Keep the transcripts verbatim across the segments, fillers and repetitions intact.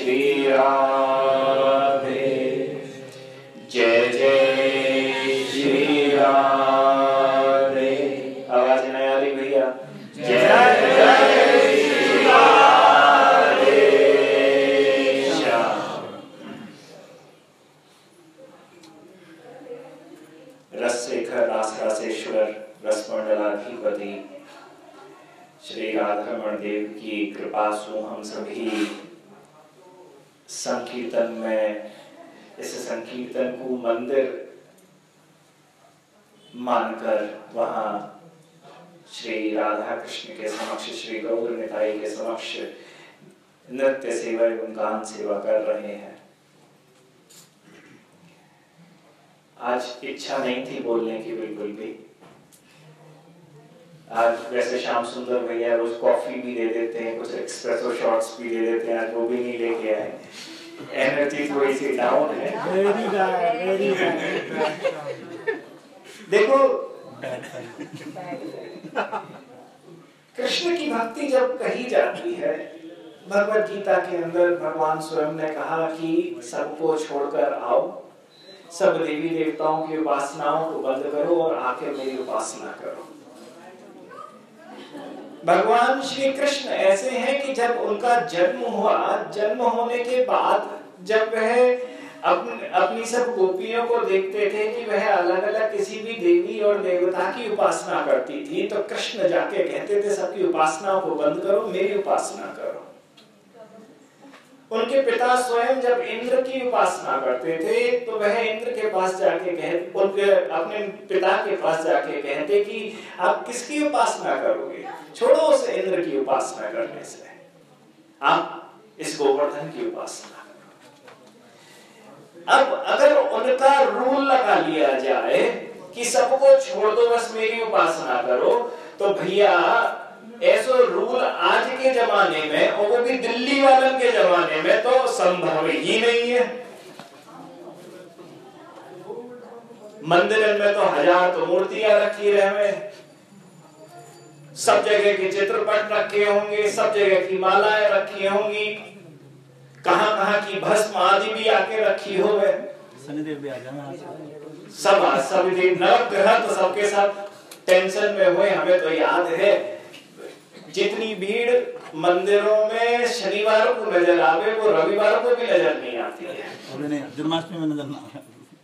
श्री राधे। जय जय श्री राधे। आवाज नहीं आ रही भैया? जय जय श्री राधे श्याम। रसशेखर रासरासेश्वर रसमंडलाधिपति श्री राधारमण देव की कृपा से हम सभी संकीर्तन में इस संकीर्तन को मंदिर मानकर वहां श्री राधा कृष्ण के समक्ष, श्री गौर निताई के समक्ष नृत्य सेवा एवं गान सेवा कर रहे हैं। आज इच्छा नहीं थी बोलने की बिल्कुल भी। आज वैसे श्याम सुंदर भैया रोज कॉफी भी दे देते हैं, कुछ एक्सप्रेसो शॉट्स भी दे देते हैं, आज वो भी नहीं लेके आए। एनर्जी थोड़ी सी डाउन है। Very bad, very bad. देखो, कृष्ण की भक्ति जब कही जाती है, भगवत गीता के अंदर भगवान स्वयं ने कहा कि सबको छोड़कर आओ, सब देवी देवताओं की उपासनाओं को बंद करो और आके मेरी उपासना करो। भगवान श्री कृष्ण ऐसे हैं कि जब उनका जन्म हुआ, जन्म होने के बाद जब वह अपने अपनी सब गोपियों को देखते थे कि वह अलग अलग किसी भी देवी और देवता की उपासना करती थी, तो कृष्ण जाके कहते थे सबकी उपासनाओं को बंद करो, मेरी उपासना करो। उनके पिता स्वयं जब इंद्र की उपासना करते थे तो वह इंद्र के पास जाके कहते, उनके अपने पिता के पास जाके कहते कि आप किसकी उपासना करोगे, छोड़ो उसे इंद्र की उपासना करने से, आप इस गोवर्धन की उपासना करो। अब अगर उनका रूल लगा लिया जाए कि सबको छोड़ दो बस मेरी उपासना करो, तो भैया ऐसा रूल आज के जमाने में, और वो भी दिल्ली वालों के जमाने में, तो संभव ही नहीं है। मंदिर में तो हजार तो मूर्तियां रखी रहे, सब जगह के चित्रपट रखे होंगे, सब जगह की मालाएं रखी होंगी, कहां कहां की भस्म आदि भी आके रखी हो। शनिदेव भी आ जाना, सब सब नवग्रह तो सबके साथ टेंशन में हुए। हमें तो याद है जितनी भीड़ मंदिरों में शनिवार को नजर आवे वो रविवार को भी नजर नहीं आती है। जन्माष्टमी में नजर ना।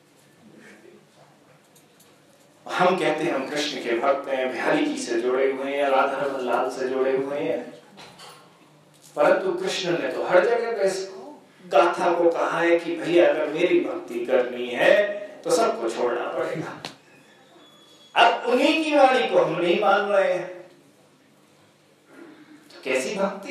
हम कहते हैं हम कृष्ण के भक्त हैं, बिहारी जी से जुड़े हुए हैं, राधा रमन लाल से जुड़े हुए हैं, परंतु कृष्ण ने तो हर जगह पे इस गाथा को कहा है कि भैया अगर मेरी भक्ति करनी है तो सबको छोड़ना पड़ेगा। अब उन्हीं की वाणी को हम नहीं मान रहे हैं, कैसी भक्ति?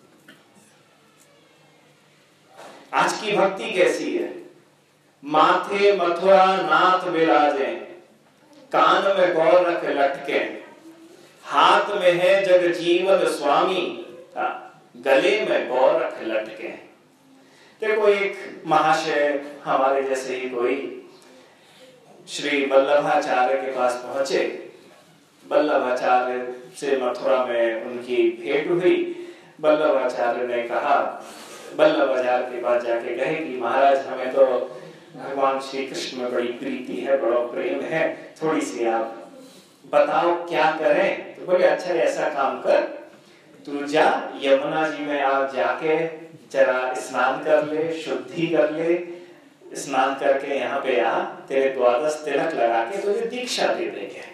आज की भक्ति कैसी है? माथे मथुरा नाथ विराजे, कान में गौरख लटके, हाथ में है जग जीवन स्वामी, गले में गौरख लटके। देखो एक महाशय हमारे जैसे ही कोई श्री वल्लभाचार्य के पास पहुंचे, वल्लभाचार्य से मथुरा में उनकी भेंट हुई। वल्लभाचार्य ने कहा, वल्लभाचार्य के पास जाके कहे कि महाराज हमें तो भगवान श्री कृष्ण में बड़ी प्रीति है, बड़ा प्रेम है, थोड़ी सी आप बताओ क्या करें। तो बोले अच्छा ऐसा काम कर, तू जा यमुना जी में आप जाके जरा स्नान कर ले, शुद्धि कर ले, स्नान करके यहाँ पे आ, तेरे द्वादश तिलक लगा के तुझे दीक्षा दे देंगे।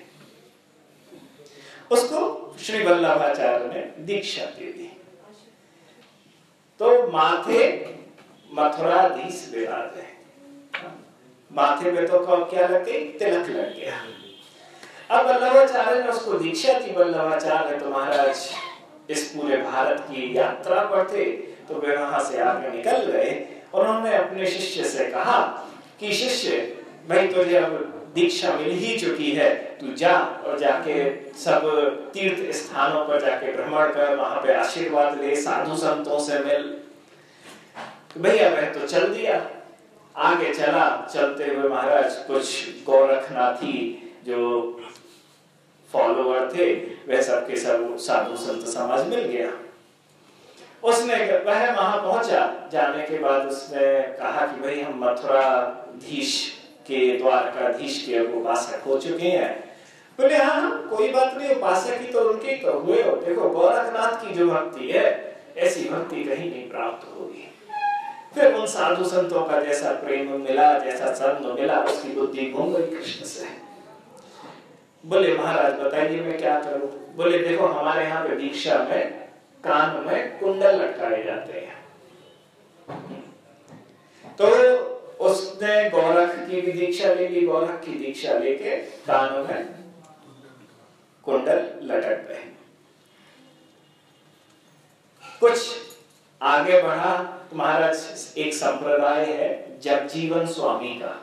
उसको श्री वल्लभाचार्य ने दीक्षा दे दी। तो माथे मथुराधीश विराजे, माथे पे तो क्या लग गई, तिलक लग गया। अब वल्लभाचार्य ने उसको दीक्षा दी। वल्लभाचार्य तो महाराज इस पूरे भारत की यात्रा पर थे, तो वे वहां से आगे निकल गए। उन्होंने अपने शिष्य से कहा कि शिष्य भाई तुझे अब दीक्षा मिल ही चुकी है, तू जा और जाके सब तीर्थ स्थानों पर जाके भ्रमण कर, वहां पे आशीर्वाद ले, साधु संतों से मिल। भैया वह तो चल दिया, आगे चला। चलते हुए महाराज कुछ गोरखनाथी जो फॉलोअर थे वह सबके सब साधु संत समाज मिल गया। उसने वह वहां पहुंचा, जाने के बाद उसने कहा कि भाई हम मथुराधीश के द्वारकाधीश के अब उपासक हो चुके हैं। बोले हाँ कोई बात नहीं, उपासक ही तो उनके तो हुए हो, देखो गोरखनाथ की जो भक्ति है ऐसी भक्ति कहीं नहीं प्राप्त होगी। फिर उन साधु संतों का जैसा प्रेम मिला, जैसा संग मिला, उसकी बुद्धि घूम गई कृष्ण से। बोले महाराज बताइए मैं क्या करूं? बोले देखो हमारे यहाँ पे दीक्षा में कान में कुंडल लटकाए जाते हैं। तो उसने गोरख की भी दीक्षा ले ली, गोरख की दीक्षा लेके कानों में कुंडल लटक गए। कुछ आगे बढ़ा, महाराज एक संप्रदाय है जगजीवन स्वामी का,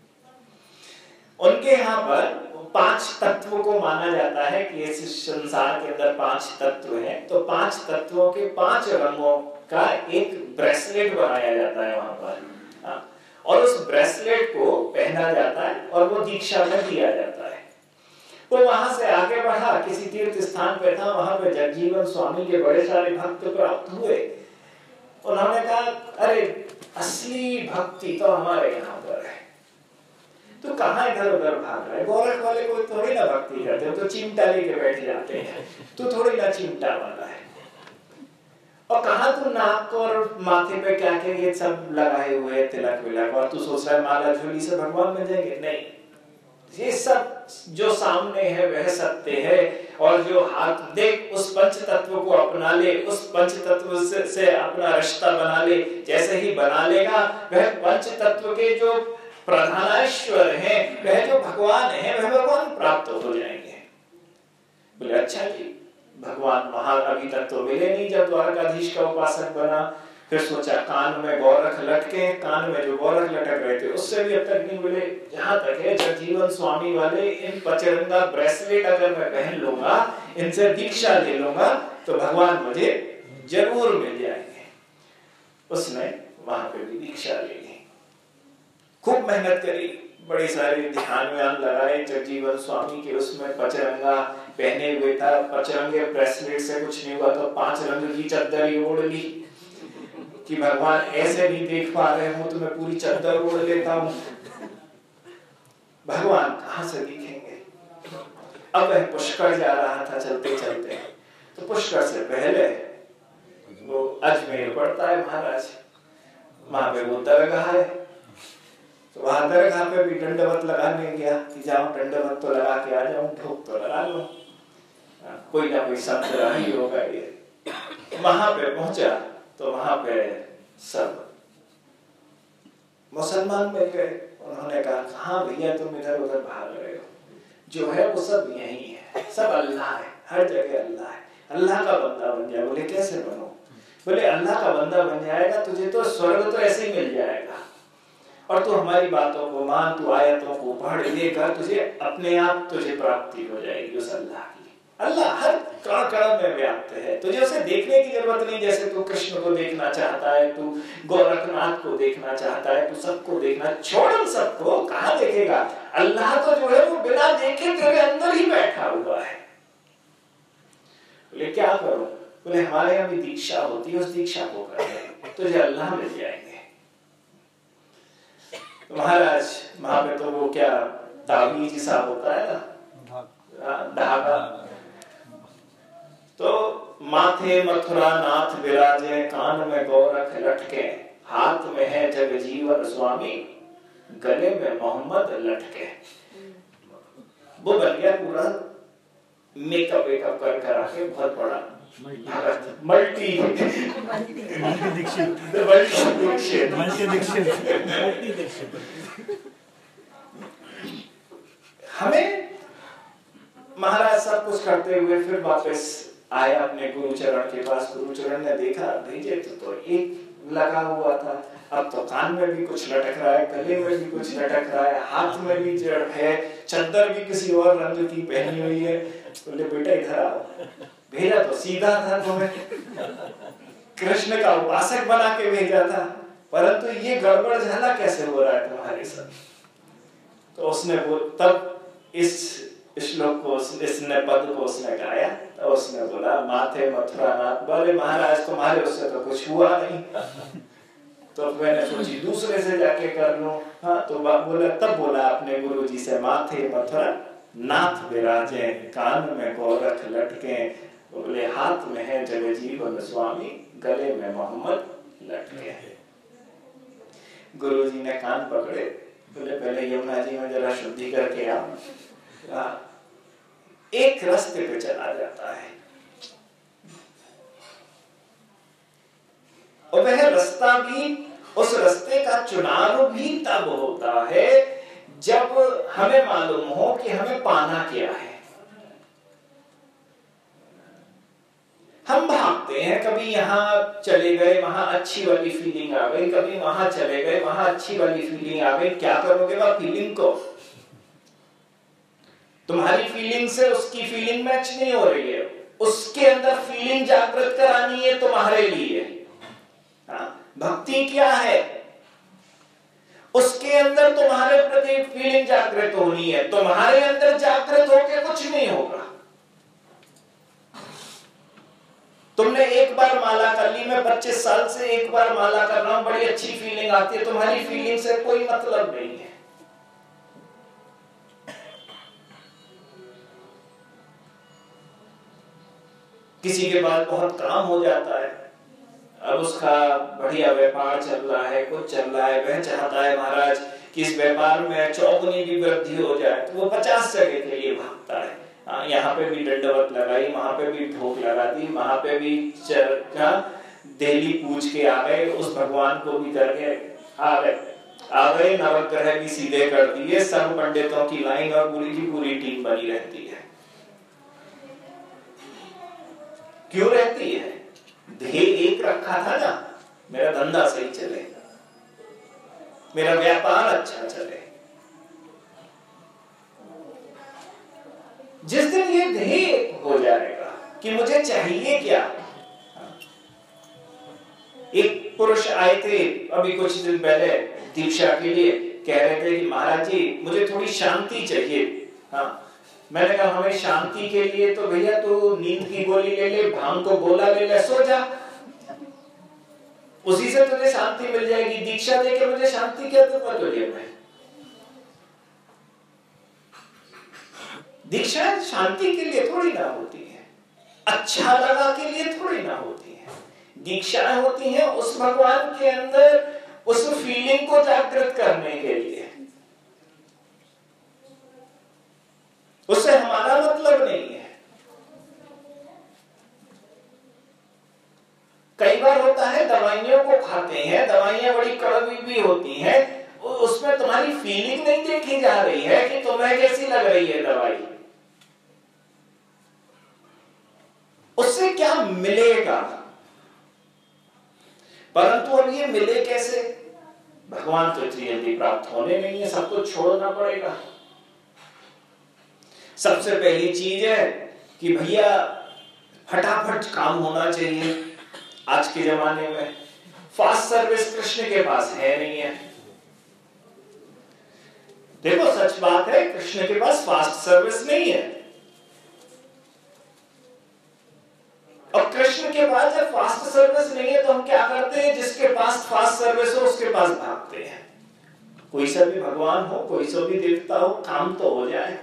उनके यहाँ पर पांच तत्वों को माना जाता है कि इस संसार के अंदर पांच तत्व हैं, तो पांच तत्वों के पांच रंगों का एक ब्रेसलेट बनाया जाता है वहां पर, हाँ? और उस ब्रेसलेट को पहना जाता है और वो दीक्षा में दिया जाता है। तो वहां से आगे बढ़ा, किसी तीर्थ स्थान पे था, वहां पे जगजीवन स्वामी के बड़े सारे भक्त प्राप्त हुए। उन्होंने कहा अरे असली भक्ति तो हमारे यहाँ पर है, तो कहाँ इधर उधर भाग रहा है? गोरख वाले कोई थोड़ी ना भक्ति करते, तो चिमटा लेके बैठ जाते हैं, तू थोड़ी ना चिमटा वाला है। और कहाँ तू नाक और माथे पे क्या क्या ये सब लगाए हुए तिलक विलक, और तू सोच रहा है माला झोली से भगवान मिल जाएंगे? नहीं, ये सब जो सामने है वह सत्य है। और जो हाथ देख उस पंच तत्व को अपना ले, उस पंच तत्व से, से अपना रिश्ता बना ले, जैसे ही बना लेगा वह पंच तत्व के जो प्रधानेश्वर हैं, वह जो भगवान है, वह भगवान प्राप्त हो जाएंगे। बोले अच्छा जी, भगवान वहां अभी तक तो मिले नहीं जब द्वारकाधीश का उपासक बना। फिर सोचा कान में गोरख लटके, कान में जो गोरख लटक रहे थे उससे भी अब तक नहीं मिले। जहां तक है जगजीवन स्वामी वाले इन पचरंगा ब्रेसलेट अगर मैं पहन लूंगा, इनसे दीक्षा ले लूंगा, तो भगवान मुझे जरूर मिल जाएंगे। उसने वहां पे भी दीक्षा ले ली, खूब मेहनत करी, बड़ी सारी ध्यान व्यान लगाए जगजीवन स्वामी के, उसमें पचरंगा पहने हुए था। पचरंगे ब्रेसलेट से कुछ नहीं हुआ तो पांच रंग की चद्दर ही ओढ़ ली कि भगवान ऐसे नहीं देख पा रहे हो तो मैं पूरी चद्दर ओढ़ लेता हूँ, भगवान कहाँ से दिखेंगे। अब वह पुष्कर जा रहा था चलते चलते, तो पुष्कर से पहले वो अजमेर पड़ता है महाराज, वहां पे वो दरगाह है, तो वहां दरगाह पे भी दंडवत लगाने गया कि जाओ दंडवत तो लगा के आ जाऊं, भोग तो लगा लो, कोई ना कोई संत रहा ही होगा ये। वहां पे पहुंचा तो वहां पे सब मुसलमान मिल गए। उन्होंने कहा हाँ भैया तुम इधर उधर भाग रहे हो, जो है वो सब यही है, सब अल्लाह है, हर जगह अल्लाह है, अल्लाह का बंदा बन जाए। बोले कैसे बनो? बोले अल्लाह का बंदा बन जाएगा तुझे तो स्वर्ग तो ऐसे ही मिल जाएगा, और तू हमारी बातों को मान, तू आयतों को पढ़ लेकर तुझे अपने आप तुझे प्राप्ति हो जाएगी उस अल्लाह की। अल्लाह हर कण कण में व्याप्त है, तुझे उसे देखने की जरूरत नहीं। जैसे तू कृष्ण को देखना चाहता है, तू गोरखनाथ को देखना चाहता है, तू सबको देखना, छोड़ सबको, कहाँ देखेगा? अल्लाह तो जो है वो बिना देखे तेरे अंदर ही बैठा हुआ है। बोले क्या करूं? बोले हमारे यहाँ भी दीक्षा होती है, उस दीक्षा को कर तुझे अल्लाह मिल जाएंगे। महाराज वहां पे तो वो क्या ताबीज सा होता है ना, धागा, तो माथे मथुरा नाथ विराजे, कान में गोरख लटके, हाथ में है जगजीवन स्वामी, गले में मोहम्मद लटके। वो बन गया पूरा मेकअप वेकअप कर कर आके बहुत बड़ा मल्टी मल्टी दीक्षित मल्टी दीक्षित। हमें महाराज सब कुछ करते हुए फिर वापस आया अपने गुरुचरण के पास। गुरुचरण ने देखा भेजे तो, तो एक लगा हुआ था, अब तो कान में भी कुछ लटक रहा है, गले में भी कुछ लटक रहा है, हाथ में भी जड़ है, चद्दर भी किसी और रंग की पहनी हुई है। बोले बेटा इधर आओ। भेजा तो सीधा था, तुम्हें कृष्ण का उपासक बना के भेजा था, परंतु ये गड़बड़ झाला कैसे हो रहा है तुम्हारे साथ? तो उसने वो तब इस श्लोक को इसने पद को उसने गाया तो उसने बोला माथे मथुरा नाथ। बोले महाराज तुम्हारे उससे तो कुछ हुआ नहीं। तो मैंने सोची दूसरे से जाके कर लूं। हाँ तो बोला, तब बोला अपने गुरु जी से माथे मथुरा नाथ विराजे, कान में गोरख लटके, बोले हाथ में है जगजीवन स्वामी, गले में मोहम्मद लटके। गुरु जी ने कान पकड़े, बोले पहले यमुना जी में जरा शुद्धि करके आओ। एक रास्ते पे चला जाता है और वह रास्ता भी, उस रास्ते का चुनाव भी तब होता है जब हमें मालूम हो कि हमें पाना क्या है। हम भागते हैं, कभी यहाँ चले गए वहां अच्छी वाली फीलिंग आ गई, कभी वहां चले गए वहां अच्छी वाली फीलिंग आ गई। क्या करोगे वह फीलिंग को? तुम्हारी फीलिंग से उसकी फीलिंग मैच नहीं हो रही है, उसके अंदर फीलिंग जागृत करानी है तुम्हारे लिए। हाँ? भक्ति क्या है? उसके अंदर तुम्हारे प्रति फीलिंग जागृत होनी है, तुम्हारे अंदर जागृत होकर कुछ नहीं होगा। तुमने एक बार माला कर ली, मैं पच्चीस साल से एक बार माला कर रहा हूं, बड़ी अच्छी फीलिंग आती है, तुम्हारी फीलिंग से कोई मतलब नहीं है। किसी के पास बहुत काम हो जाता है, अब उसका बढ़िया व्यापार चल रहा है, कुछ चल रहा है, वह चाहता है महाराज कि इस व्यापार में चौगुनी भी वृद्धि हो जाए, तो वो पचास जगह के लिए भागता है। हाँ, यहाँ पे भी दंडवत लगाई, वहां पे भी भोग लगा दी, वहां पे भी चरखा देली पूछ के आ गए, उस भगवान को भी करके आ गए आ गए नवग्रह भी सीधे कर दिए, सब पंडितों की लाइन और पूरी की पूरी टीम बनी रहती है। क्यों रहती है? ध्येय एक रखा था ना, मेरा धंधा सही चले, मेरा व्यापार अच्छा चले। जिस दिन ये ध्येय हो जाएगा कि मुझे चाहिए क्या। एक पुरुष आए थे अभी कुछ दिन पहले दीक्षा के लिए, कह रहे थे कि महाराज जी मुझे थोड़ी शांति चाहिए। हाँ, मैंने कहा हमें शांति के लिए तो भैया तू नींद की गोली ले ले, भांग को गोला ले ले, सो जा, उसी से तुझे शांति मिल जाएगी। दीक्षा देके मुझे शांति क्या दूंगा तुझे मैं? दीक्षा शांति के लिए थोड़ी ना होती है, अच्छा लगा के लिए थोड़ी ना होती है। दीक्षाएं होती हैं उस भगवान के अंदर उस फीलिंग को जागृत करने के लिए, उससे हमारा मतलब नहीं है। कई बार होता है दवाइयों को खाते हैं, दवाइयां बड़ी कड़वी भी होती हैं, उसमें तुम्हारी फीलिंग नहीं देखी जा रही है कि तुम्हें कैसी लग रही है दवाई, उससे क्या मिलेगा। परंतु अब ये मिले कैसे? भगवान तो इतनी जल्दी प्राप्त होने नहीं है, सब कुछ छोड़ना पड़ेगा। सबसे पहली चीज है कि भैया फटाफट काम होना चाहिए। आज के जमाने में फास्ट सर्विस कृष्ण के पास है नहीं है। देखो सच बात है, कृष्ण के पास फास्ट सर्विस नहीं है। और कृष्ण के पास जब फास्ट सर्विस नहीं है तो हम क्या करते हैं? जिसके पास फास्ट सर्विस हो उसके पास भागते हैं। कोई सा भी भगवान हो, कोई सा भी देवता हो, काम तो हो जाए।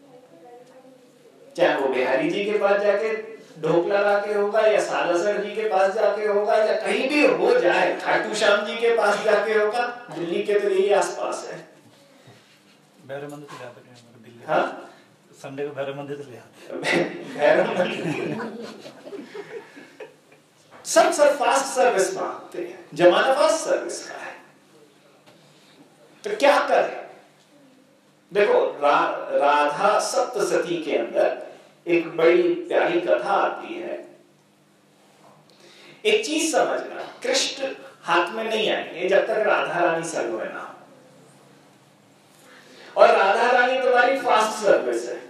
चाहे वो बिहारी जी के पास जाके ढोकला लाके होगा, या सालासर जी के पास जाके होगा, या कहीं भी हो जाए, खाटू श्याम जी के पास जाके होगा। दिल्ली के तो यही आसपास है। भैरव मंदिर से जाते हैं दिल्ली। हाँ, संडे को भैरव मंदिर से ले आते हैं। भैरव मंदिर सब सब फास्ट सर्विस मांगते हैं, जमाना फास्ट सर्विस का है। तो क्या करें? देखो रा, राधा सप्तसती के अंदर एक बड़ी प्यारी कथा आती है। एक चीज समझना, कृष्ण हाथ में नहीं आएंगे जब तक राधा रानी सर्व में ना हो, और राधा रानी तुम्हारी फास्ट सर्विस है।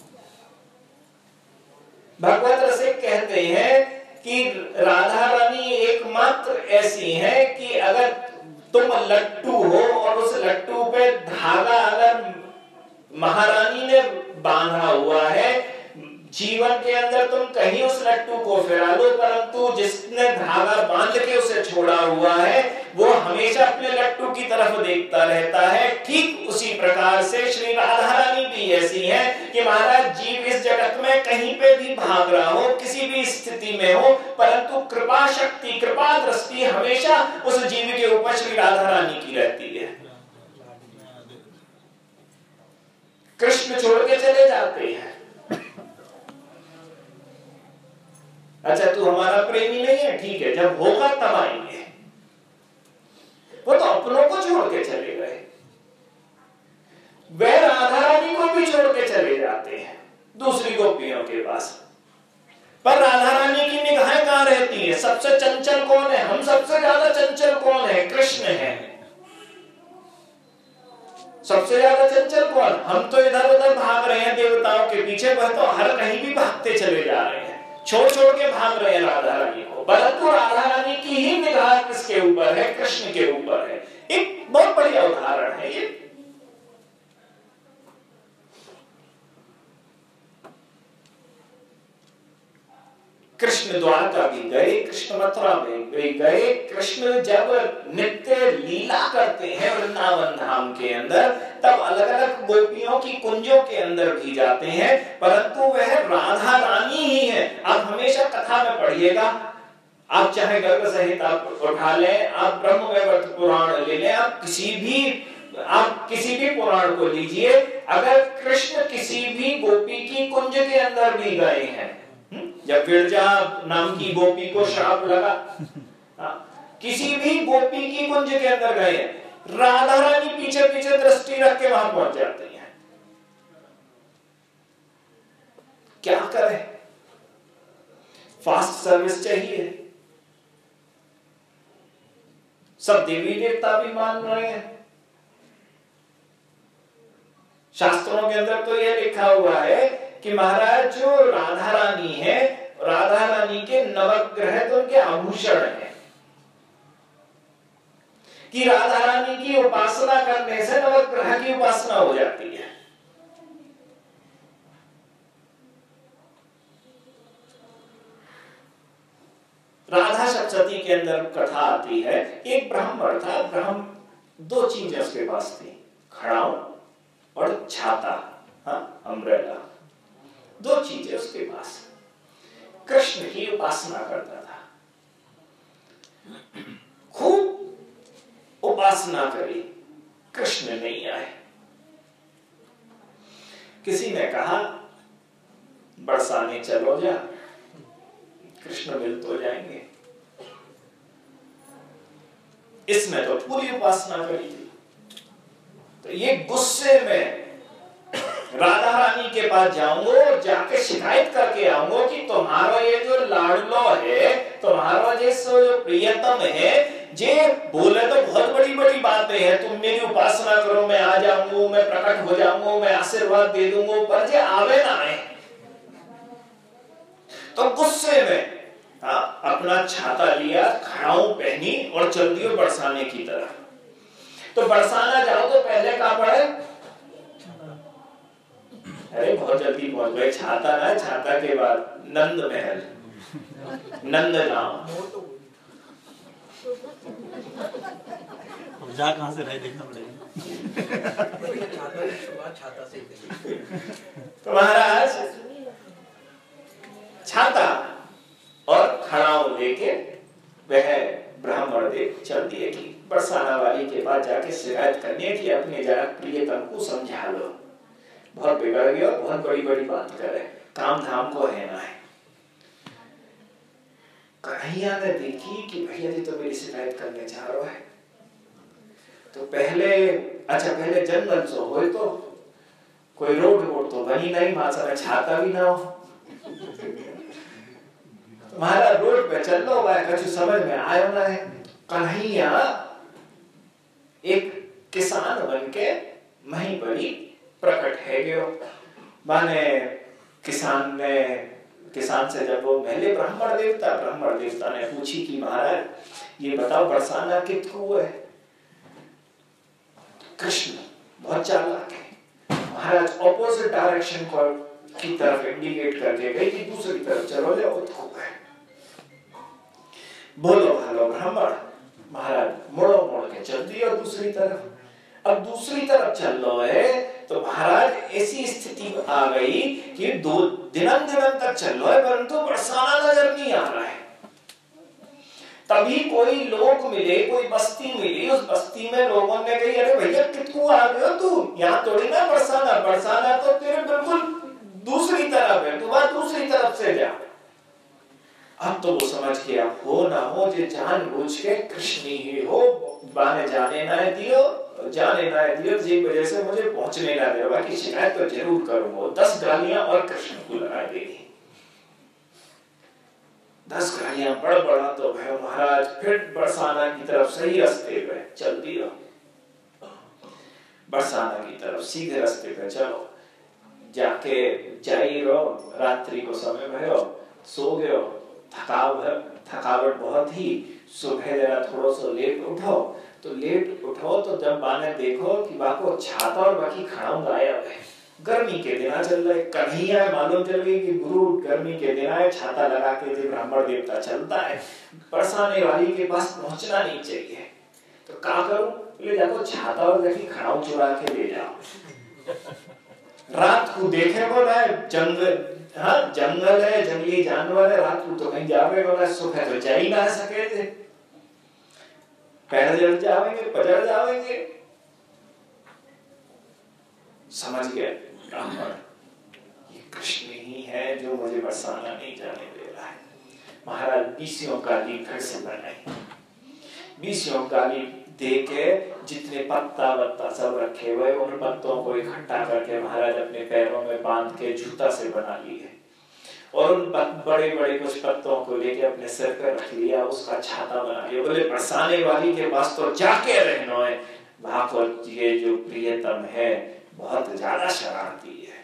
भगवत रसिक कहते हैं कि राधा रानी एकमात्र ऐसी है कि अगर तुम लट्टू हो और उस लट्टू पे धागा अगर महारानी ने बांधा हुआ है। जीवन के अंदर तुम कहीं उस लट्टू को फिरा लो, परंतु जिसने धागा बांध के उसे छोड़ा हुआ है वो हमेशा अपने लट्टू की तरफ देखता रहता है। ठीक उसी प्रकार से श्री राधा रानी भी ऐसी हैं कि महाराज जीव इस जगत में कहीं पे भी भाग रहा हो, किसी भी स्थिति में हो, परंतु कृपा शक्ति, कृपा दृष्टि हमेशा उस जीव के ऊपर श्री राधा रानी की रहती है। कृष्ण छोड़ के चले जाते हैं, अच्छा तू हमारा प्रेमी नहीं है, ठीक है, जब होगा तब आएंगे। वो तो अपनों को छोड़ के चले गए, वह राधा रानी को भी छोड़ के चले जाते हैं दूसरी गोपियों के पास, पर राधा रानी की निगाहें कहां रहती है? सबसे चंचल कौन है? हम सबसे ज्यादा चंचल कौन है? कृष्ण है। सबसे ज्यादा चंचल कौन? हम तो इधर उधर भाग रहे हैं देवताओं के पीछे, वह तो हर कहीं भी भागते चले जा रहे हैं, छोड़ छोड़ के भाग रहे हैं राधा रानी को, परंतु राधा रानी की ही निगाह किसके ऊपर है? कृष्ण के ऊपर है। एक बहुत बढ़िया उदाहरण है ये। कृष्ण द्वारका भी गए, कृष्ण मथुरा में भी गए, कृष्ण जब नित्य लीला करते हैं वृंदावन धाम के अंदर, तब अलग अलग गोपियों की कुंजों के अंदर भी जाते हैं, परंतु वह राधा रानी ही है। आप हमेशा कथा में पढ़िएगा, आप चाहे गर्ग सहित आप उठा लें, आप ब्रह्मवैवर्त पुराण ले लें, आप किसी भी आप किसी भी पुराण को लीजिए, अगर कृष्ण किसी भी गोपी की कुंज के अंदर भी गए हैं, जब विरजा नाम की गोपी को श्राप लगा, किसी भी गोपी की कुंज के अंदर गए, राधा रानी पीछे पीछे दृष्टि रख के वहां पहुंच जाती हैं। क्या करें? फास्ट सर्विस चाहिए, सब देवी देवता भी मान रहे हैं। शास्त्रों के अंदर तो यह लिखा हुआ है कि महाराज जो राधा रानी है, राधा रानी के नवग्रह तो उनके आभूषण है, कि राधा रानी की उपासना करने से नवग्रह की उपासना हो जाती है। राधा सप्तशती के अंदर कथा आती है, एक ब्राह्मण था, ब्राह्मण दो चीजें उसके पास थी, खड़ाऊ और छाता, हाँ अम्ब्रेला, दो चीजें उसके पास। कृष्ण की उपासना करता था, खूब उपासना करी, कृष्ण नहीं आए। किसी ने कहा बरसाने चलो जा, कृष्ण मिल तो जाएंगे। इसने तो पूरी उपासना करी थी, तो ये गुस्से में राधा रानी के पास जाऊंगा और जाके शिकायत करके आऊंगा कि तुम्हारा ये जो लाडलो है, तुम्हारा जैसा जो प्रियतम है, जे बोले तो बहुत बड़ी बड़ी बातें हैं, तुम मेरी उपासना करो, मैं आ जाऊंगा, मैं प्रकट हो जाऊंगा, मैं आशीर्वाद दे दूंगा, पर जे आवे ना आए। तो गुस्से में आ, अपना छाता लिया, खड़ाऊ पहनी और चल दियो बरसाने की तरफ। तो बरसाना जाओ तो पहले कहां पड़े? अरे बहुत जल्दी पहुंच गए, छाता ना, छाता के बाद नंद महल, नंद गांव। जा कहां से रहे देखना पड़ेगा। तो महाराज छाता और खड़ाऊ लेके वह ब्राह्मण देव चल दिए कि बरसाना वाली के पास जाके शिकायत करनी है कि अपने जरा प्रियतम को समझा लो, बहुत बिगड़ गया, बहुत बड़ी बड़ी बात करे, काम धाम को है ना है। कन्हैया ने देखी कि भैया जी तो मेरी शिकायत करने जा रहा है, तो पहले अच्छा पहले जंगल सो हो, तो कोई रोड वोड तो बनी नहीं, मासा छाता भी ना हो, महाराज रोड पे चल लो, कुछ समझ में आयो ना है। कन्हैया एक किसान बनके मही बड़ी प्रकट है गयो, माने किसान ने किसान से जब वो पहले ब्राह्मण देवता ब्राह्मण देवता ने पूछी कि महाराज ये बताओ बरसाना कितको है? कृष्ण बहुत चालाक है, महाराज ऑपोजिट डायरेक्शन को की तरफ इंडिकेट करके गई कि दूसरी तरफ चलो, ले उसको गए। बोलो भालो ब्राह्मण, महाराज मुड़ो मुड़ के चल दिया दूसरी तरफ। अब दूसरी तरफ चल लो है तो महाराज ऐसी स्थिति आ गई कि दो दिनन दिनन तक चल लो है परंतु बरसाना नजर नहीं आ रहा है। तभी कोई लोग मिले, कोई बस्ती मिली, उस बस्ती में लोगों ने कही अरे भैया कितकू आ गए हो तू, यहाँ थोड़ी ना बरसाना, बरसाना तो तेरे बिल्कुल दूसरी तरफ है, तू बात दूसरी तरफ से जा। अब तो वो समझ गया हो ना हो जे जानबूझ के कृष्ण ही हो, बाने जाने ना दियो, जाने ना दियो, जिस वजह से मुझे पहुंचने ना दे, बाकी शिकायत तो जरूर करूंगा। दस गालियां और कृष्ण को लगा देगी, दस गालियां बड़ बड़ा तो भाई महाराज फिर बरसाना की तरफ सही रास्ते पे चल दिया। बरसाना की तरफ सीधे रास्ते पे चलो, जाके जाई रहो, रात्रि को समय भयो, सो गयो, थकावट थकावट बहुत ही, सुबह जरा थोड़ा सा लेट उठो, तो लेट उठो तो जब बाने देखो कि बाको छाता और बाकी खड़ा गायब है। गर्मी के दिन चल रहे, कन्हैया मालूम चल गई कि गुरु गर्मी के दिन आए, छाता लगा के जो ब्राह्मण देवता चलता है, बरसाने वाली के पास पहुंचना नहीं चाहिए, तो क्या करूं, ले जाको छाता और देखी खड़ा चुरा के ले जाओ। रात को देखे वो ना जंगल, हाँ जंगल है, जंगली जानवर है, रात को तो कहीं जावे ना, सुबह तो जा ही ना सके थे, पैर जड़ जावेंगे, पजड़ जावेंगे। समझ गए ब्राह्मण, ये कृष्ण ही है जो मुझे बरसाना नहीं जाने दे रहा है। महाराज बीसियों गाली फिर से बनाई, बीसियों गाली दे के जितने पत्ता वत्ता सब रखे हुए उन पत्तों को इकट्ठा करके महाराज अपने पैरों में बांध के जूता से बना लिए, और उन बड़े बड़े कुछ पत्तों को लेके अपने सिर पर रख लिया, उसका छाता बना लिया। बोले बरसाने वाली के पास तो जाके रहना है, भागवत ये जो प्रियतम है बहुत ज्यादा शरारती है।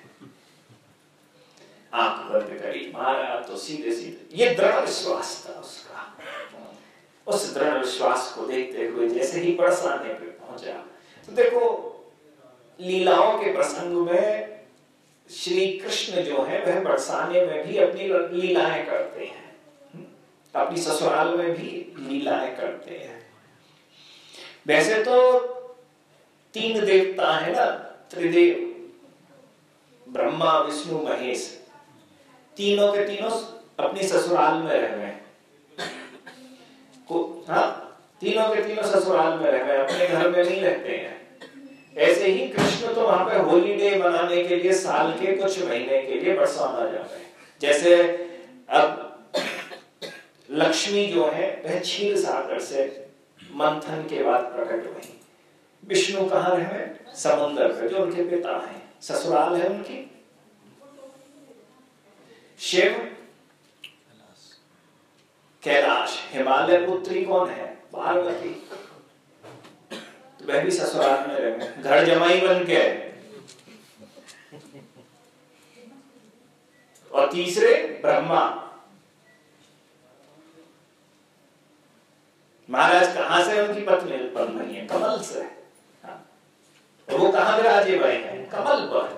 आंख बंद करी, मारा तो सीधे सीधे, ये दृढ़ विश्वास था उसका। उस दृढ़ विश्वास को देखते हुए जैसे ही बरसाने पे पहुंचा, तो देखो लीलाओं के प्रसंग में श्री कृष्ण जो है वह बरसाने में भी अपनी लीलाएं करते हैं, अपनी ससुराल में भी लीलाएं करते हैं। वैसे तो तीन देवता है ना, त्रिदेव, ब्रह्मा विष्णु महेश, तीनों के तीनों अपनी ससुराल में रह गए, हाँ तीनों के तीनों ससुराल में रह गए, अपने घर में नहीं रहते हैं। ऐसे ही कृष्ण तो वहां पे हॉलीडे मनाने के लिए साल के कुछ महीने के लिए बरसाना जा रहे हैं। जैसे अब लक्ष्मी जो है वह क्षीर सागर से मंथन के बाद प्रकट हुई, विष्णु कहाँ रहे, समुद्र पे, जो उनके पिता हैं, ससुराल है उनकी। शिव कैलाश, हिमालय पुत्री कौन है, पार्वती, तो वह भी ससुराल में रहे, घर जमाई बन के। और तीसरे ब्रह्मा, महाराज कहां से उनकी पत्नी उत्पन्न हुई है, कमल से। और वो कहां विराजे हुए हैं, कमल पर।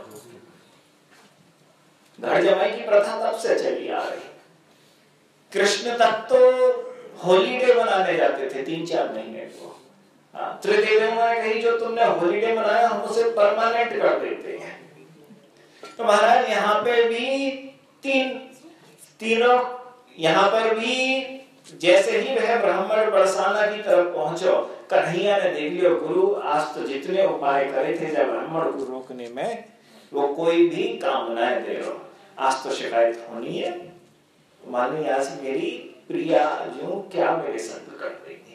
घर जमाई की प्रथा तब से चली आ रही। कृष्ण तक तो हॉलीडे मनाने जाते थे तीन चार महीने को, त्रिदेवियों ने कही जो तुमने हॉलीडे मनाया हम उसे परमानेंट कर देते हैं। तो महाराज यहाँ पे भी तीन तीनों, यहाँ पर भी जैसे ही वह ब्राह्मण बरसाना की तरफ पहुंचो, कन्हैया ने देख लिया गुरु आज तो जितने उपाय करे थे जब ब्राह्मण को रोकने में, वो कोई भी काम न दे रहा, आज तो शिकायत होनी है, मानी आज मेरी प्रिया जो क्या मेरे संग कर देंगे।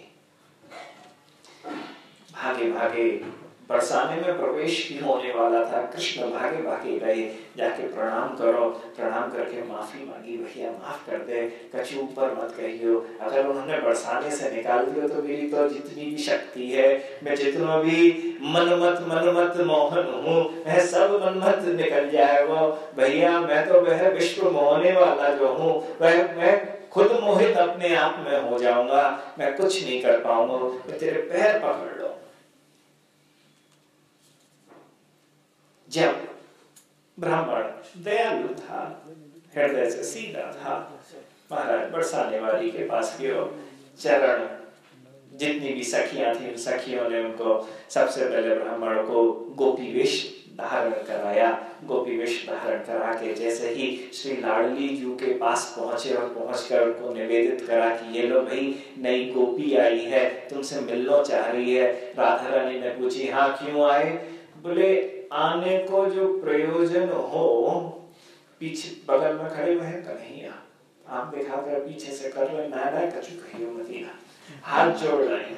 भागे भागे बरसाने में प्रवेश भी होने वाला था, कृष्ण भागे भागे गए, जाके प्रणाम करो, प्रणाम करके माफी मांगी, भैया माफ कर दे, कछु ऊपर मत कहियो, अगर उन्होंने बरसाने से निकाल दिया तो मेरी तो जितनी भी शक्ति है, मैं जितना भी मनमत मनमत मोहन हूँ, वह सब मनमत निकल जाए वो भैया, मैं तो वह विश्व मोहने वाला जो हूँ, वह मैं खुद मोहित अपने आप में हो जाऊंगा, मैं कुछ नहीं कर पाऊंगा, मैं तेरे पैर पकड़ लो। जब ब्राह्मण दयालु था, हृदय से सीधा था, महाराज बरसाने वाली के पास गयो, चरण जितनी भी सखियां थी उन सखियों ने उनको सबसे पहले ब्राह्मण को गोपी वेश धारण कराया। गोपी वेश धारण करा के जैसे ही श्री लाडली जी के पास पहुंचे और पहुंचकर उनको निवेदित करा कि ये लो भाई नई गोपी आई है, तुमसे मिलना चाह रही है। राधा रानी ने पूछी हाँ क्यों आए? बोले आने को जो प्रयोजन हो, पीछे बगल में खड़े हुए हैं कन्हैया, आप दिखाकर पीछे से कर रहे नारायण कछु कहियो मदीना, हाथ जोड़ रहे हैं।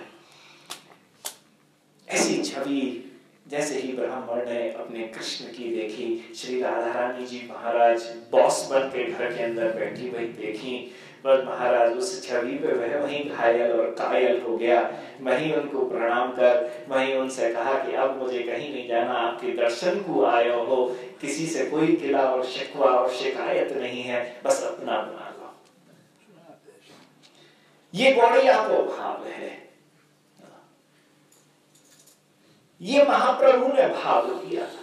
ऐसी छवि जैसे ही ब्राह्मण ने अपने कृष्ण की देखी, श्री राधा रानी जी महाराज बॉस बन के घर के अंदर बैठी हुई देखी, पर महाराज उस छवि पे वह वहीं घायल और कायल हो गया। वहीं उनको प्रणाम कर वहीं उनसे कहा कि अब मुझे कहीं नहीं जाना, आपके दर्शन को आए हो, किसी से कोई गिला और शिकवा और शिकायत नहीं है, बस अपना बना लो। ये गौड़िया को भाव है, ये महाप्रभु ने भाव किया था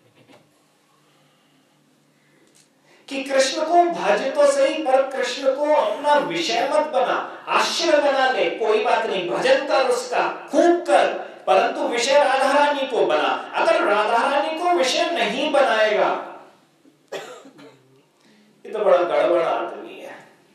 कि कृष्ण को भज तो सही पर कृष्ण को अपना विषय मत बना, आश्रय बना ले, कोई बात नहीं, भजन कर उसका खूब कर, परंतु विषय राधा रानी को बना। अगर राधा रानी को विषय नहीं बनाएगा ये तो बड़ा गड़बड़ आदमी है।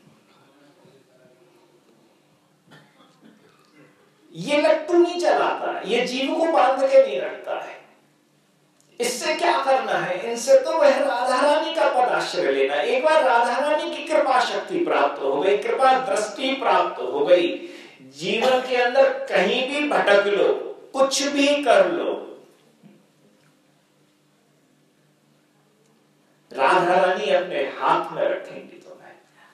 ये लट्टू नहीं चलाता, ये जीव को बांध के नहीं रखता है। इससे क्या करना है? इनसे तो वह राधा रानी का पद आश्रय लेना। एक बार राधा रानी की कृपा शक्ति प्राप्त हो गई, कृपा दृष्टि प्राप्त हो गई, जीवन के अंदर कहीं भी भटक लो, कुछ भी कर लो, राधा रानी अपने हाथ में रखेंगी तुम्हें।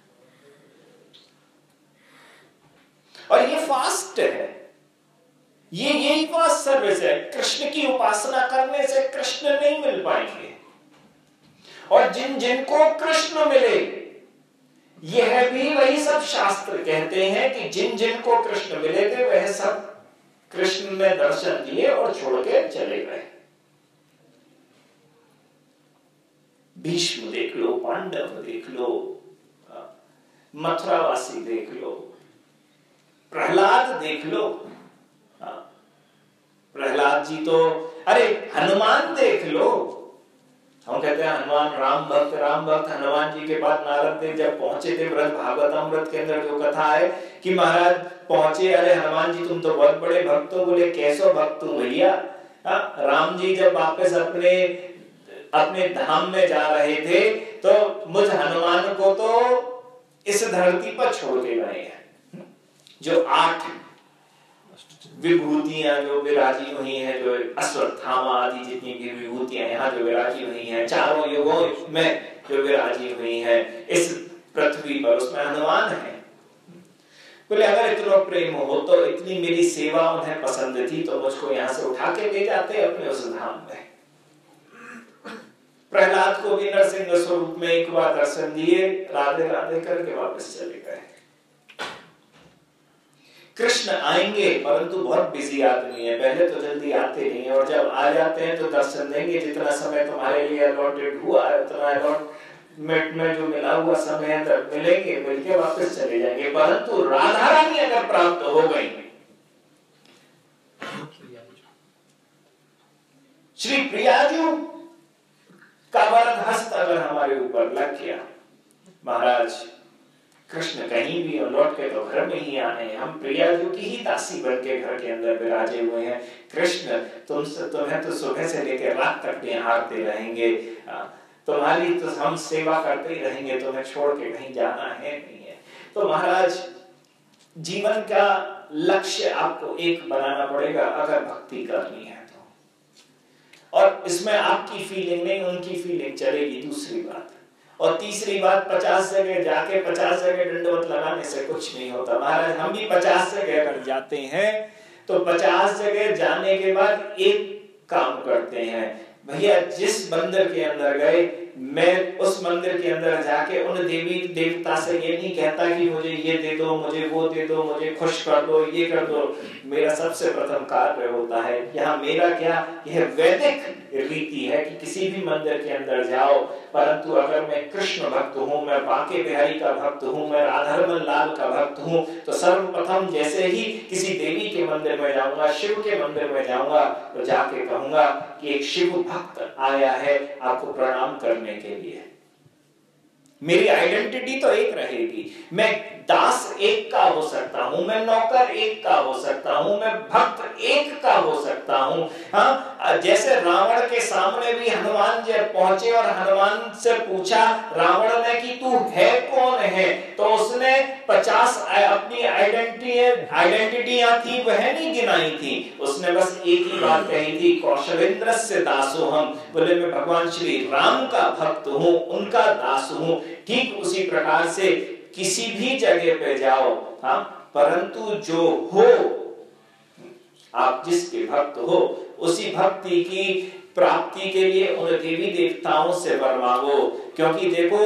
और ये फास्ट है, ये यही फास्ट सर्विस है। कृष्ण की उपासना करने से कृष्ण नहीं मिल पाएंगे, और जिन जिनको कृष्ण मिले, यह भी वही सब शास्त्र कहते हैं कि जिन जिनको कृष्ण मिले थे वह सब कृष्ण ने दर्शन दिए और छोड़ के चले गए। भीष्म देख लो, पांडव देख लो, मथुरावासी देख लो, प्रहलाद देख लो। प्रहलाद जी तो, अरे हनुमान देख लो। हम कहते हैं हनुमान राम भक्त, राम भक्त। हनुमान जी के बाद नारद देव जब पहुंचे थे, ब्रज भागवतामृत के अंदर जो कथा है कि महाराज पहुंचे, अरे हनुमान जी तुम तो बहुत बड़े भक्त हो। बोले कैसो भक्त हूं भैया? राम जी जब वापस अपने अपने धाम में जा रहे थे तो मुझ हनुमान को तो इस धरती पर छोड़ के गए हैं। जो आठ विभूतियां जो विराजी हुई हैं, जो अश्वत्थामा आदि जितनी भी विभूतियां यहाँ जो विराजी हुई हैं, चारों युगों में जो विराजी हुई हैं इस पृथ्वी पर, उसमें हनुमान है। बोले अगर इतना प्रेम हो तो, इतनी मेरी सेवा उन्हें पसंद थी तो मुझको यहाँ से उठा के ले जाते अपने उस धाम में। प्रहलाद को भी नरसिंह स्वरूप में एक बार दर्शन दिए, राधे राधे करके वापस चले गए। कृष्ण आएंगे परंतु बहुत बिजी आदमी है, पहले तो जल्दी आते नहीं है, और जब आ जाते हैं तो दर्शन देंगे। जितना समय तुम्हारे लिए अलॉटेड हुआ है उतना अलॉटमेंट में जो मिला हुआ समय है तब मिलेंगे, मिलके वापस चले जाएंगे। परंतु राधा रानी अगर प्राप्त हो गई, श्री प्रियाजू का वरद हस्त अगर हमारे ऊपर लग गया, महाराज कृष्ण कहीं भी लौट के तो घर में ही आने हैं। हम प्रियाजू की ही दासी बन के घर के अंदर विराजे हुए हैं। कृष्ण तुमसे तुम्हें तो सुबह से लेकर रात तक निहारते रहेंगे, तुम्हारी तो हम सेवा करते ही रहेंगे, तुम्हें छोड़ के कहीं जाना है नहीं है। तो महाराज जीवन का लक्ष्य आपको एक बनाना पड़ेगा अगर भक्ति करनी है तो, और इसमें आपकी फीलिंग नहीं उनकी फीलिंग चलेगी, दूसरी बात। और तीसरी बात, पचास जगह जाके पचास जगह दंडवत लगाने से कुछ नहीं होता। महाराज हम भी पचास जगह अगर जाते हैं तो पचास जगह जाने के बाद एक काम करते हैं, भैया जिस मंदिर के अंदर गए मैं उस मंदिर के अंदर जाके उन देवी देवता से ये नहीं कहता कि मुझे ये दे दो, मुझे वो दे दो, मुझे खुश कर दो, ये कर दो। मेरा सबसे प्रथम कार्य होता है, यहाँ मेरा क्या, यह वैदिक रीति है कि किसी भी मंदिर के अंदर जाओ, परंतु अगर मैं कृष्ण भक्त हूँ, मैं बांके बिहारी का भक्त हूँ, मैं राधारमण लाल का भक्त हूँ, तो सर्वप्रथम जैसे ही किसी देवी के मंदिर में जाऊंगा, शिव के मंदिर में जाऊंगा, तो जाके कहूंगा कि एक शिव भक्त आया है आपको प्रणाम करने के लिए। मेरी आइडेंटिटी तो एक रहेगी, मैं दास एक का हो सकता हूं, मैं नौकर एक का हो सकता हूं, मैं भक्त एक का हो सकता हूं। हाँ, जैसे रावण के सामने भी हनुमान जब पहुंचे और हनुमान से पूछा रावण ने कि तू है कौन है, तो उसने पचास अपनी आइडेंटिटी आइडेंटिटियां थी वह नहीं गिनाई थी, उसने बस एक ही बात कही थी, कौशलेंद्रस्य दासो हम, बोले मैं भगवान श्री राम का भक्त हूं, उनका दास हूं। ठीक उसी प्रकार से किसी भी जगह पे जाओ, हाँ, परंतु जो हो, आप जिसके भक्त हो, उसी भक्ति की प्राप्ति के लिए उन देवी देवताओं से वर मांगो। क्योंकि देखो,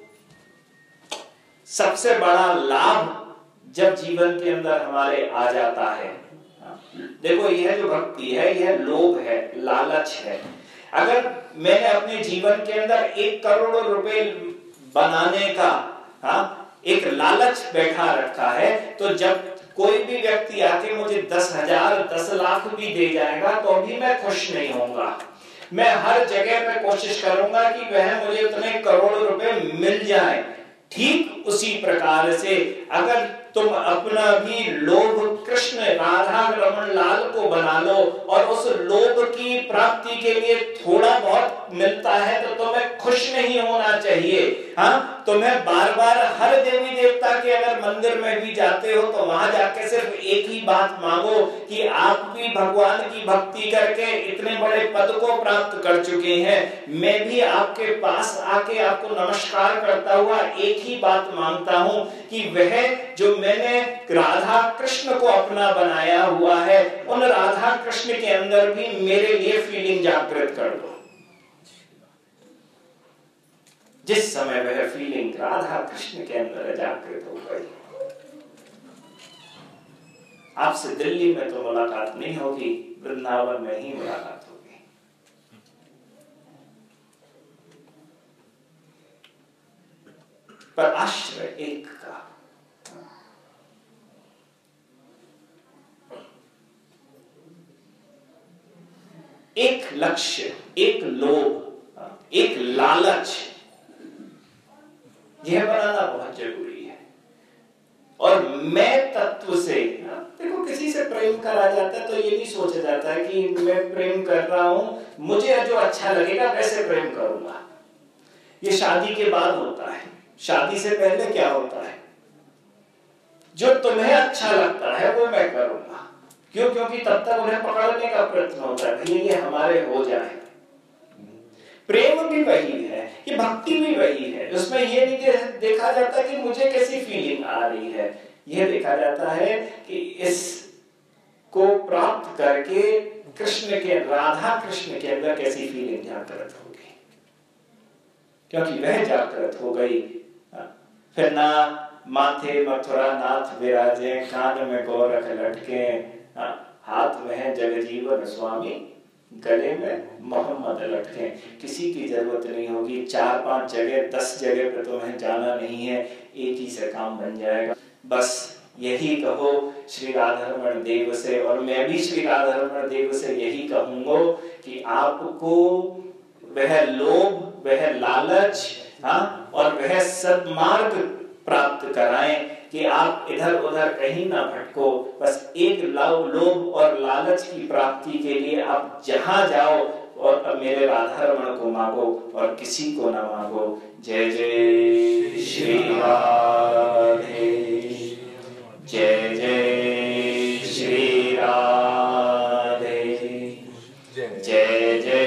सबसे बड़ा लाभ जब जीवन के अंदर हमारे आ जाता है, देखो यह जो भक्ति है यह लोभ है, लालच है। अगर मैंने अपने जीवन के अंदर एक करोड़ रुपए बनाने का, हाँ, एक लालच बैठा रखा है, तो जब कोई भी व्यक्ति आके मुझे दस हजार दस लाख भी दे जाएगा तो भी मैं खुश नहीं होऊंगा। मैं हर जगह पे कोशिश करूंगा कि वह मुझे उतने करोड़ रुपए मिल जाए। ठीक उसी प्रकार से अगर तुम अपना भी लोभ कृष्ण राधा रमन लाल को बना लो और उस लोभ की प्राप्ति के लिए थोड़ा बहुत मिलता है तो तुम्हें खुश नहीं होना चाहिए। हाँ, तुम्हें बार बार हर देवी देवता के अगर मंदिर में भी जाते हो तो वहां जाके सिर्फ एक ही बात मांगो कि आप भी भगवान की भक्ति करके इतने बड़े पद को प्राप्त कर चुके हैं, मैं भी आपके पास आके आपको नमस्कार करता हुआ एक ही बात मांगता हूं कि वह जो मैंने राधा कृष्ण को अपना बनाया हुआ है, उन राधा कृष्ण के अंदर भी मेरे लिए फीलिंग जागृत कर दो। जिस समय वह फीलिंग राधा कृष्ण के अंदर जागृत हो गई, आपसे दिल्ली में तो मुलाकात नहीं होगी, वृंदावन में ही मुलाकात होगी। पर आश्रय एक का, एक लक्ष्य, एक लोभ, एक लालच, यह बनाना बहुत जरूरी है। और मैं तत्व से, देखो किसी से प्रेम करा जाता है तो ये नहीं सोचा जाता है कि मैं प्रेम कर रहा हूं, मुझे जो अच्छा लगेगा वैसे प्रेम करूंगा। ये शादी के बाद होता है। शादी से पहले क्या होता है, जो तुम्हें अच्छा लगता है वो मैं करूंगा। क्यों? क्योंकि तब तक उन्हें पकड़ने का प्रयत्न होता है, भैया ये हमारे हो जाए। प्रेम भी वही है, ये भक्ति भी वही है। उसमें ये नहीं देखा जाता कि मुझे कैसी फीलिंग आ रही है, यह देखा जाता है कि इस को प्राप्त करके कृष्ण के, राधा कृष्ण के अंदर कैसी फीलिंग जागृत होगी। क्योंकि वह जागृत हो गई, फिर ना माथे मथुरा नाथ विराजे, कान में गोरख लटके, हाथ में है जगजीवन स्वामी, गले में मोहम्मद लटके। किसी की जरूरत नहीं होगी, चार पांच जगह दस जगह पे तुम्हें जाना नहीं है, एक ही से काम बन जाएगा। बस यही कहो श्री राधारमण देव से, और मैं भी श्री राधारमण देव से यही कहूंगा कि आपको वह लोभ, वह लालच, हाँ, और वह सद्मार्ग प्राप्त कराएं कि आप इधर उधर कहीं ना भटको। बस एक लोभ और लालच की प्राप्ति के लिए आप जहां जाओ और अब मेरे राधारमण को मांगो और किसी को ना मांगो। जय जय श्री राधे, जय जय श्री राधे, जय जय